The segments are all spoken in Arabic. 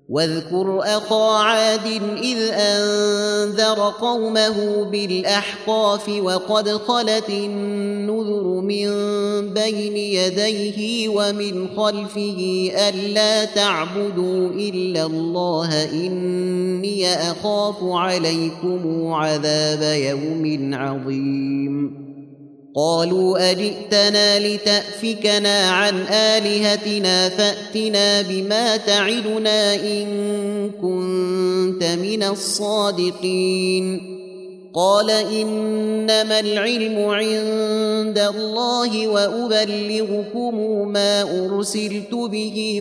واذكر أخا عاد إذ أنذر قومه بالأحقاف وقد خلت النذر من بين يديه ومن خلفه ألا تعبدوا إلا الله إني أخاف عليكم عذاب يوم عظيم قالوا أجئتنا لتأفكنا عن آلهتنا فأتنا بما تعدنا إن كنت من الصادقين قال إنما العلم عند الله وأبلغكم ما أرسلت به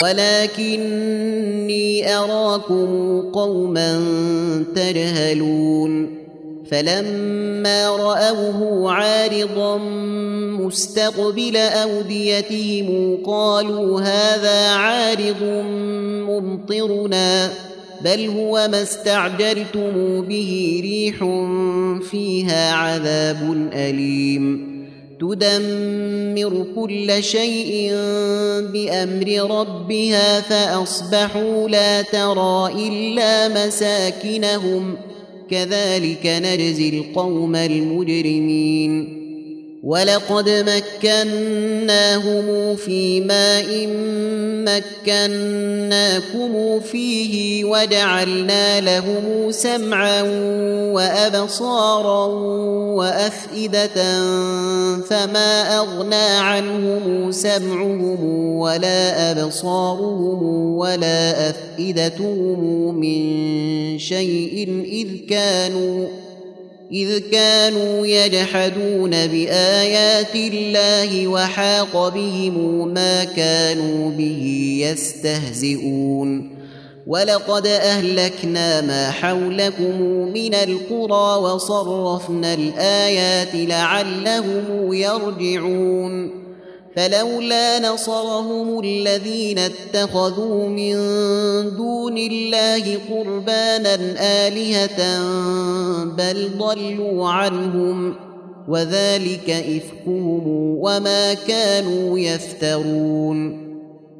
ولكني أراكم قوما تجهلون فلما رأوه عارضا مستقبل أوديتهم قالوا هذا عارض ممطرنا بل هو ما استعجلتم به ريح فيها عذاب أليم تدمر كل شيء بأمر ربها فأصبحوا لا ترى إلا مساكنهم كذلك نجزي القوم المجرمين ولقد مكناهم في ماء مكناكم فيه وجعلنا لهم سمعا وأبصارا وأفئدة فما أغنى عنهم سمعهم ولا أبصارهم ولا أفئدتهم من شيء إذ كانوا يجحدون بآيات الله وحاق بهم ما كانوا به يستهزئون ولقد أهلكنا ما حولكم من القرى وصرفنا الآيات لعلهم يرجعون فلولا نصرهم الذين اتخذوا من دون الله قربانا آلهة بل ضلوا عنهم وذلك إفكهم وما كانوا يفترون